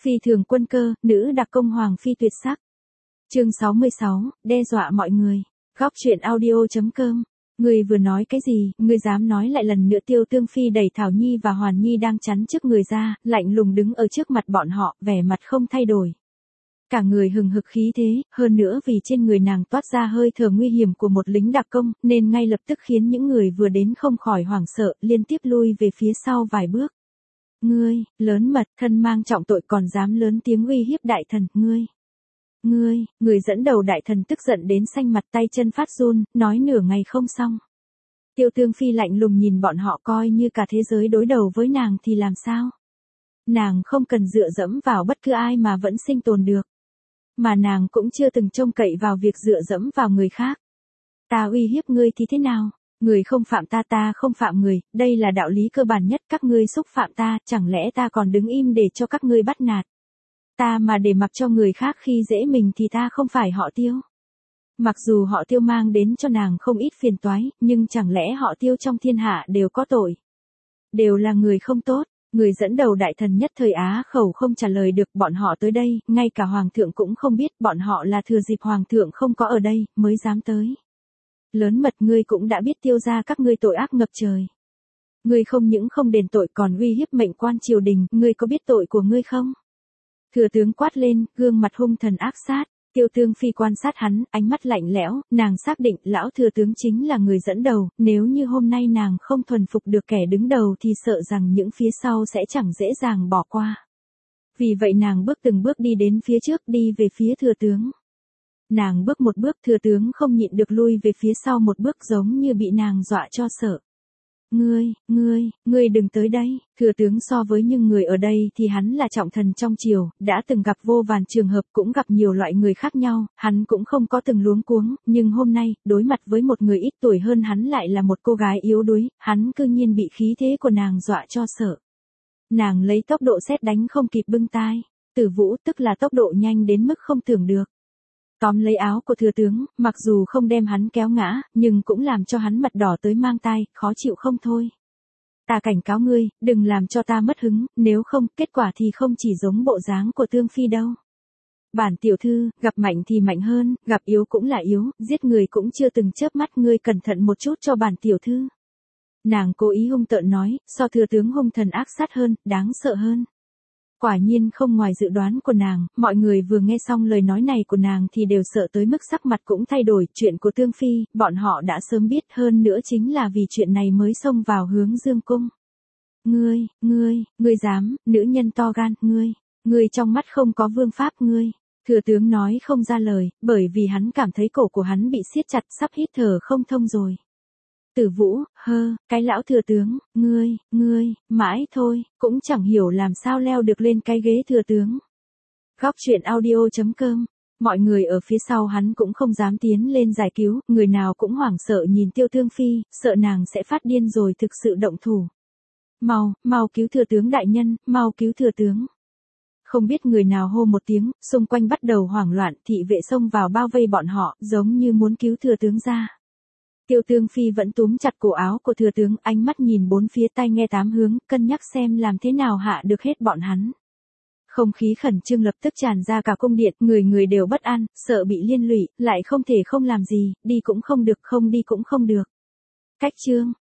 Phi thường quân cơ, nữ đặc công hoàng phi tuyệt sắc. Chương 66, đe dọa mọi người. Góc truyện audio.com. Người vừa nói cái gì, người dám nói lại lần nữa. Tiêu Tương Phi đẩy Thảo Nhi và Hoàn Nhi đang chắn trước người ra, lạnh lùng đứng ở trước mặt bọn họ, vẻ mặt không thay đổi. Cả người hừng hực khí thế, hơn nữa vì trên người nàng toát ra hơi thở nguy hiểm của một lính đặc công, nên ngay lập tức khiến những người vừa đến không khỏi hoảng sợ, liên tiếp lui về phía sau vài bước. Ngươi, lớn mật, thân mang trọng tội còn dám lớn tiếng uy hiếp đại thần, người dẫn đầu đại thần tức giận đến xanh mặt tay chân phát run, nói nửa ngày không xong. Tiêu Tương Phi lạnh lùng nhìn bọn họ, coi như cả thế giới đối đầu với nàng thì làm sao? Nàng không cần dựa dẫm vào bất cứ ai mà vẫn sinh tồn được. Mà nàng cũng chưa từng trông cậy vào việc dựa dẫm vào người khác. Ta uy hiếp ngươi thì thế nào? Người không phạm ta, ta không phạm người, đây là đạo lý cơ bản nhất. Các ngươi xúc phạm ta, chẳng lẽ ta còn đứng im để cho các ngươi bắt nạt? Ta mà để mặc cho người khác khi dễ mình thì ta không phải họ Tiêu. Mặc dù họ Tiêu mang đến cho nàng không ít phiền toái, nhưng chẳng lẽ họ Tiêu trong thiên hạ đều có tội? Đều là người không tốt. Người dẫn đầu đại thần nhất thời á khẩu không trả lời được. Bọn họ tới đây, ngay cả hoàng thượng cũng không biết, bọn họ là thừa dịp hoàng thượng không có ở đây, mới dám tới. Lớn mật, ngươi cũng đã biết Tiêu gia các ngươi tội ác ngập trời. Ngươi không những không đền tội còn uy hiếp mệnh quan triều đình, ngươi có biết tội của ngươi không? Thừa tướng quát lên, gương mặt hung thần ác sát. Tiêu Tương Phi quan sát hắn, ánh mắt lạnh lẽo, nàng xác định lão thừa tướng chính là người dẫn đầu, nếu như hôm nay nàng không thuần phục được kẻ đứng đầu thì sợ rằng những phía sau sẽ chẳng dễ dàng bỏ qua. Vì vậy nàng bước từng bước đi đến phía trước, đi về phía thừa tướng. Nàng bước một bước, thừa tướng không nhịn được lui về phía sau một bước, giống như bị nàng dọa cho sợ. Ngươi đừng tới đây. Thừa tướng so với những người ở đây thì hắn là trọng thần trong triều, đã từng gặp vô vàn trường hợp, cũng gặp nhiều loại người khác nhau, hắn cũng không có từng luống cuống, nhưng hôm nay, đối mặt với một người ít tuổi hơn hắn lại là một cô gái yếu đuối, hắn cư nhiên bị khí thế của nàng dọa cho sợ. Nàng lấy tốc độ sét đánh không kịp bưng tai. Tử Vũ, tức là tốc độ nhanh đến mức không tưởng được. Tóm lấy áo của thừa tướng, mặc dù không đem hắn kéo ngã, nhưng cũng làm cho hắn mặt đỏ tới mang tai, khó chịu không thôi. Ta cảnh cáo ngươi, đừng làm cho ta mất hứng, nếu không, kết quả thì không chỉ giống bộ dáng của Tương Phi đâu. Bản tiểu thư, gặp mạnh thì mạnh hơn, gặp yếu cũng là yếu, giết người cũng chưa từng chớp mắt, ngươi cẩn thận một chút cho bản tiểu thư. Nàng cố ý hung tợn nói, so thừa tướng hung thần ác sát hơn, đáng sợ hơn. Quả nhiên không ngoài dự đoán của nàng, mọi người vừa nghe xong lời nói này của nàng thì đều sợ tới mức sắc mặt cũng thay đổi. Chuyện của Tương Phi, bọn họ đã sớm biết, hơn nữa chính là vì chuyện này mới xông vào hướng Dương cung. Ngươi dám, nữ nhân to gan, ngươi trong mắt không có vương pháp, ngươi. Thừa tướng nói không ra lời, bởi vì hắn cảm thấy cổ của hắn bị siết chặt, sắp hít thở không thông rồi. Tử Vũ, cái lão thừa tướng, ngươi, mãi thôi, cũng chẳng hiểu làm sao leo được lên cái ghế thừa tướng. Góc truyện audio.com. Mọi người ở phía sau hắn cũng không dám tiến lên giải cứu, người nào cũng hoảng sợ nhìn Tiêu Tương Phi, sợ nàng sẽ phát điên rồi thực sự động thủ. Mau cứu thừa tướng đại nhân, mau cứu thừa tướng. Không biết người nào hô một tiếng, xung quanh bắt đầu hoảng loạn, thị vệ xông vào bao vây bọn họ, giống như muốn cứu thừa tướng ra. Tiêu Tương Phi vẫn túm chặt cổ áo của thừa tướng, ánh mắt nhìn bốn phía, tai nghe tám hướng, cân nhắc xem làm thế nào hạ được hết bọn hắn. Không khí khẩn trương lập tức tràn ra cả cung điện, người đều bất an, sợ bị liên lụy, lại không thể không làm gì, đi cũng không được, không đi cũng không được. Cách chương,